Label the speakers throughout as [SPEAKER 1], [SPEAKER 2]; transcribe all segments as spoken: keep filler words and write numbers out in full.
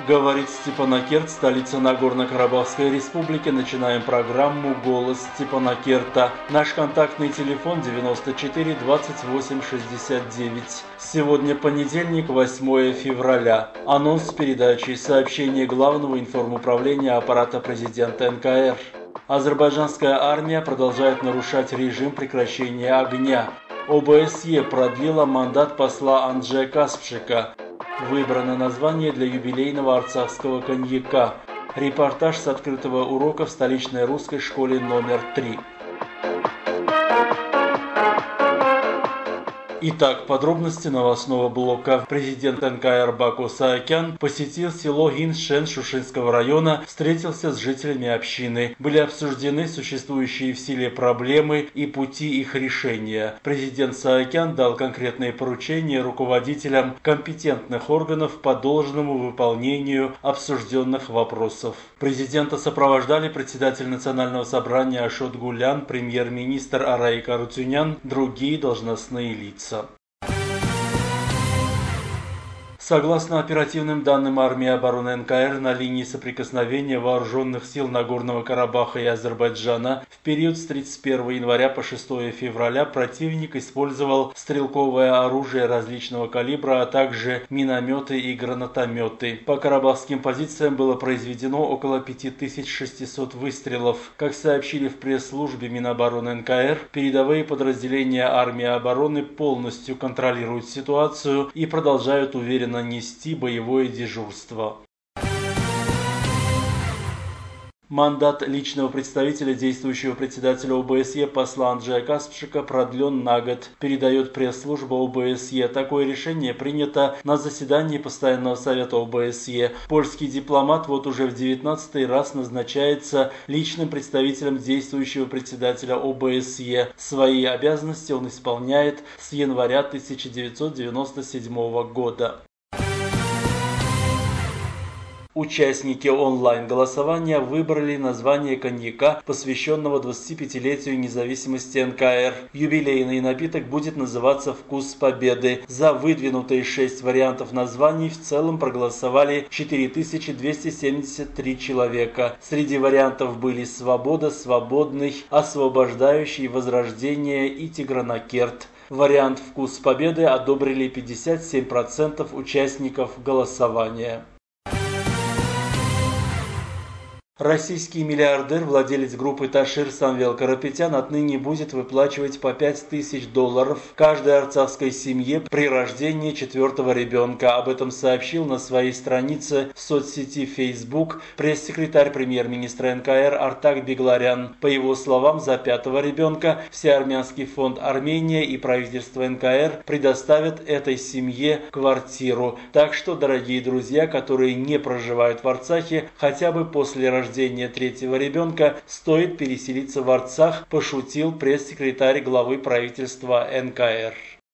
[SPEAKER 1] Говорит Степанакерт, столица Нагорно-Карабахской республики. Начинаем программу «Голос Степанакерта». Наш контактный телефон девяносто четыре двадцать восемь шестьдесят девять. Сегодня понедельник, восьмое февраля. Анонс передачи. Сообщение Главного информуправления аппарата президента эн ка эр. Азербайджанская армия продолжает нарушать режим прекращения огня. о бэ эс е продлила мандат посла Анджея Каспшика. Выбрано название для юбилейного арцахского коньяка. Репортаж с открытого урока в столичной русской школе номер три. Итак, подробности новостного блока. Президент эн ка эр Баку Саакян посетил село Гиншен Шушинского района, встретился с жителями общины. Были обсуждены существующие в селе проблемы и пути их решения. Президент Саакян дал конкретные поручения руководителям компетентных органов по должному выполнению обсужденных вопросов. Президента сопровождали председатель Национального собрания Ашот Гулян, премьер-министр Арай Карутюнян, другие должностные лица. Согласно оперативным данным армии обороны эн ка эр, на линии соприкосновения вооруженных сил Нагорного Карабаха и Азербайджана в период с тридцать первого января по шестое февраля противник использовал стрелковое оружие различного калибра, а также минометы и гранатометы. По карабахским позициям было произведено около пяти тысяч шестисот выстрелов. Как сообщили в пресс-службе Минобороны эн ка эр, передовые подразделения армии обороны полностью контролируют ситуацию и продолжают уверенно нести боевое дежурство. Мандат личного представителя действующего председателя о бэ эс е посла Анджея Каспшика продлен на год, передает пресс-служба о бэ эс е. Такое решение принято на заседании Постоянного совета о бэ эс е. Польский дипломат вот уже в девятнадцатый раз назначается личным представителем действующего председателя о бэ эс е. Свои обязанности он исполняет с января тысяча девятьсот девяносто седьмого года. Участники онлайн-голосования выбрали название коньяка, посвященного двадцатипятилетию независимости эн ка эр. Юбилейный напиток будет называться «Вкус Победы». За выдвинутые шесть вариантов названий в целом проголосовали четыре тысячи двести семьдесят три человека. Среди вариантов были «Свобода», «Свободный», «Освобождающий», «Возрождение» и «Тигранакерт». Вариант «Вкус Победы» одобрили пятьдесят семь процентов участников голосования. Российский миллиардер, владелец группы Ташир Самвел Карапетян отныне будет выплачивать по пять тысяч долларов каждой арцахской семье при рождении четвертого ребенка. Об этом сообщил на своей странице в соцсети Facebook пресс-секретарь премьер-министра эн ка эр Артак Бегларян. По его словам, за пятого ребенка Всеармянский фонд Армения и правительство эн ка эр предоставят этой семье квартиру. Так что, дорогие друзья, которые не проживают в Арцахе, хотя бы после рождения рождения третьего ребенка стоит переселиться в Арцах, пошутил пресс-секретарь главы правительства эн ка эр.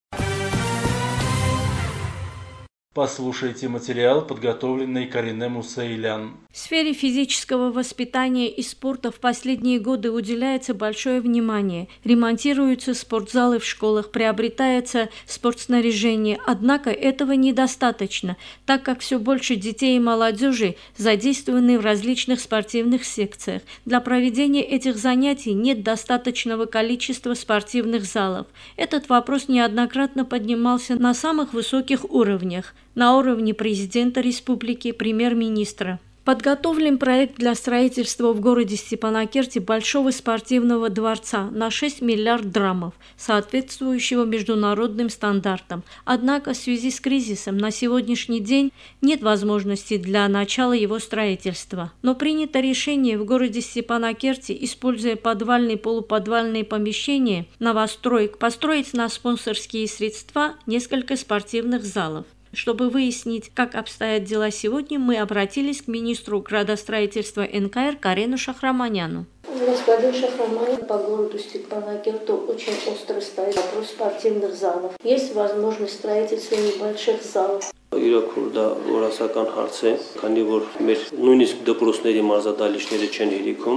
[SPEAKER 1] Послушайте материал, подготовленный Карине Мусаилян.
[SPEAKER 2] В сфере физического воспитания и спорта в последние годы уделяется большое внимание. Ремонтируются спортзалы в школах, приобретается спортснаряжение. Однако этого недостаточно, так как все больше детей и молодежи задействованы в различных спортивных секциях. Для проведения этих занятий нет достаточного количества спортивных залов. Этот вопрос неоднократно поднимался на самых высоких уровнях. На уровне президента республики, премьер-министра. Подготовлен проект для строительства в городе Степанакерте большого спортивного дворца на шесть миллиардов драмов, соответствующего международным стандартам. Однако в связи с кризисом на сегодняшний день нет возможности для начала его строительства. Но принято решение в городе Степанакерте, используя подвальные и полуподвальные помещения новостроек, построить на спонсорские средства несколько спортивных залов. Чтобы выяснить, как обстоят дела сегодня, мы обратились к министру градостроительства эн ка эр Карену Шахраманяну.
[SPEAKER 3] Господин Шахраманян, по городу Степанакерту очень остро стоит вопрос спортивных залов. Есть возможность строительства небольших залов.
[SPEAKER 4] Իրականում դա օրասական հարց է, քանի որ մեր նույնիսկ դպրոցների մարզադահլիճները չեն հերիքում։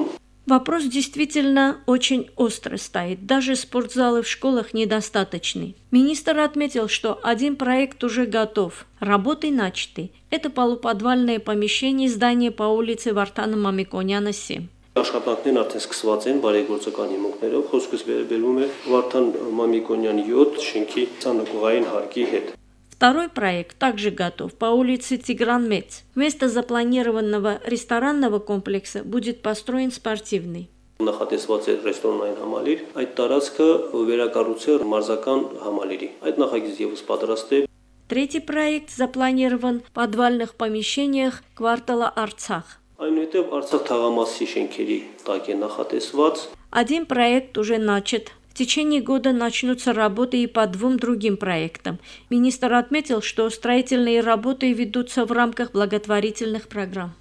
[SPEAKER 2] Вопрос действительно очень остро стоит. Даже спортзалы в школах недостаточны. Министр отметил, что один проект уже готов. Работы начаты. Это полуподвальное помещение здания по улице Вартана Мамիկоняна, семь.
[SPEAKER 4] Աշխատանքներն արդեն սկսված են բարեգործական հիմունքներով, խոսքս վերաբերում է Վարդան Մամիկոնյան յոթ շենքի ցանկողային հարկի հետ.
[SPEAKER 2] Второй проект также готов по улице Тигран-Мец. Вместо запланированного ресторанного комплекса будет построен спортивный.
[SPEAKER 4] Նախատեսված է ռեստորանային համալիր, այդ տարածքը վերակառուցել մարզական համալիրի. Այդ նախագիծ եւս պատրաստ է.
[SPEAKER 2] Третий проект запланирован в подвальных помещениях квартала Арцах.
[SPEAKER 4] Այնուհետև Արցախ թաղամասի շենքերի տակ է նախատեսված.
[SPEAKER 2] Один проект уже начат. В течение года начнутся работы и по двум другим проектам. Министр отметил, что строительные работы ведутся в рамках благотворительных программ.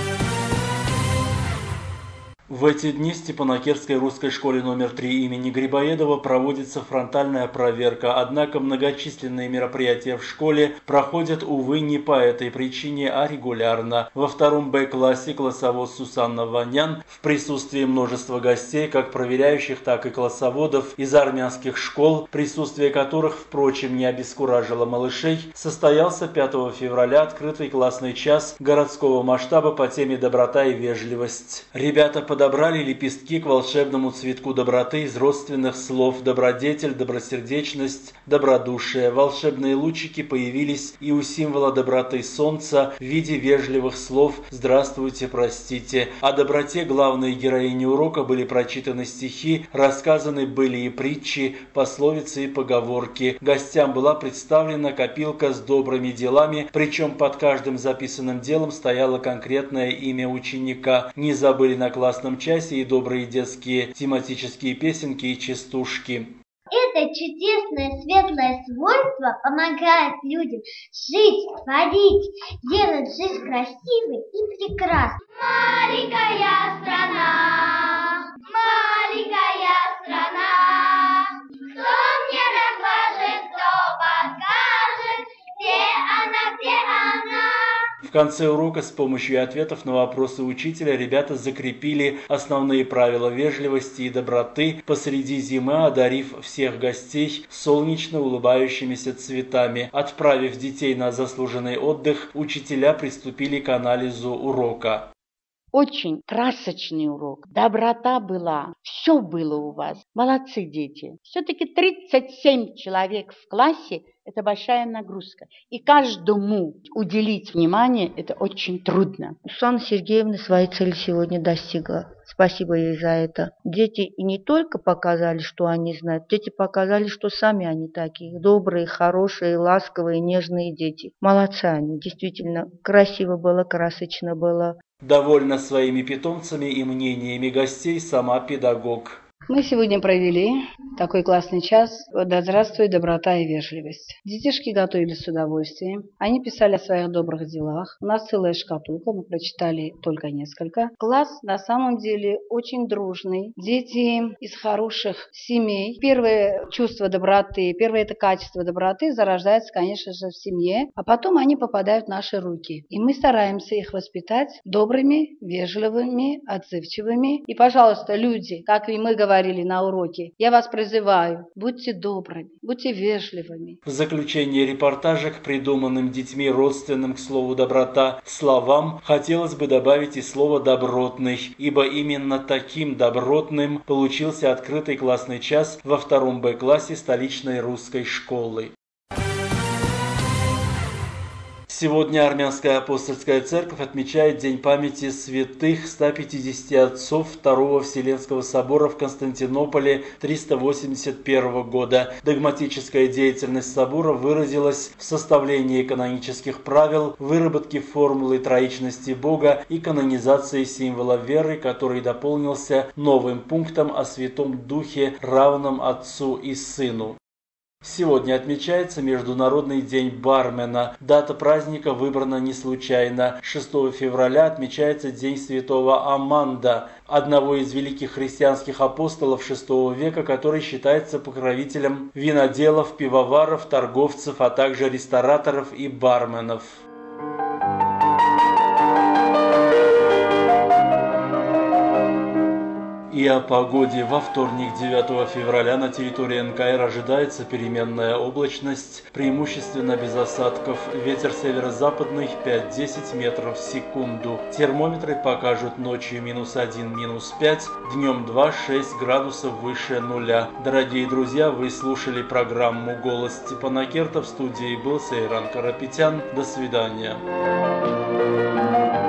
[SPEAKER 1] В эти дни в Степанакерской русской школе номер три имени Грибоедова проводится фронтальная проверка, однако многочисленные мероприятия в школе проходят, увы, не по этой причине, а регулярно. Во втором Б-классе классовод Сусанна Ванян в присутствии множества гостей, как проверяющих, так и классоводов из армянских школ, присутствие которых, впрочем, не обескуражило малышей, состоялся пятого февраля открытый классный час городского масштаба по теме «Доброта и вежливость». Ребята подобрали лепестки к волшебному цветку доброты из родственных слов «добродетель», «добросердечность», «добродушие». Волшебные лучики появились и у символа доброты солнца в виде вежливых слов «здравствуйте, простите». О доброте главной героини урока были прочитаны стихи, рассказаны были и притчи, пословицы и поговорки. Гостям была представлена копилка с добрыми делами, причем под каждым записанным делом стояло конкретное имя ученика. Не забыли на классном часе и добрые детские тематические песенки и частушки.
[SPEAKER 5] Это чудесное светлое свойство помогает людям жить, творить, делать жизнь красивой и прекрасной. Маленькая страна, маленькая страна, кто мне расскажет, кто подскажет, где она, где она?
[SPEAKER 1] В конце урока с помощью ответов на вопросы учителя ребята закрепили основные правила вежливости и доброты посреди зимы, одарив всех гостей солнечно улыбающимися цветами. Отправив детей на заслуженный отдых, учителя приступили к анализу урока.
[SPEAKER 6] Очень красочный урок. Доброта была. Все было у вас. Молодцы, дети. Все-таки тридцать семь человек в классе – это большая нагрузка. И каждому уделить внимание – это очень трудно.
[SPEAKER 3] Сусанна Сергеевна своей цели сегодня достигла. Спасибо ей за это. Дети и не только показали, что они знают, дети показали, что сами они такие добрые, хорошие, ласковые, нежные дети. Молодцы они. Действительно, красиво было, красочно было.
[SPEAKER 1] Довольна своими питомцами и мнениями гостей сама педагог.
[SPEAKER 7] Мы сегодня провели такой классный час «Да здравствует доброта и вежливость». Детишки готовились с удовольствием. Они писали о своих добрых делах. У нас целая шкатулка, мы прочитали только несколько. Класс на самом деле очень дружный. Дети из хороших семей. Первое чувство доброты, первое это качество доброты зарождается, конечно же, в семье, а потом они попадают в наши руки. И мы стараемся их воспитать добрыми, вежливыми, отзывчивыми. И, пожалуйста, люди, как и мы говорили, говорили на уроке. Я вас призываю, будьте добрыми, будьте вежливыми.
[SPEAKER 1] В заключение репортажа к придуманным детьми родственным к слову «доброта» словам хотелось бы добавить и слово «добротный», ибо именно таким добротным получился открытый классный час во втором Б-классе столичной русской школы. Сегодня Армянская апостольская церковь отмечает День памяти святых ста пятидесяти отцов Второго Вселенского собора в Константинополе триста восемьдесят первого года. Догматическая деятельность собора выразилась в составлении канонических правил, выработке формулы троичности Бога и канонизации символа веры, который дополнился новым пунктом о Святом Духе, равном Отцу и Сыну. Сегодня отмечается Международный день бармена. Дата праздника выбрана не случайно. шестого февраля отмечается День святого Аманда, одного из великих христианских апостолов шестого века, который считается покровителем виноделов, пивоваров, торговцев, а также рестораторов и барменов. И о погоде. Во вторник, девятого февраля, на территории эн ка эр ожидается переменная облачность, преимущественно без осадков. Ветер северо-западный пять-десять метров в секунду. Термометры покажут ночью минус один, минус пять, днем два-шесть градусов выше нуля. Дорогие друзья, вы слушали программу «Голос Степанакерта». В студии был Сейран Карапетян. До свидания.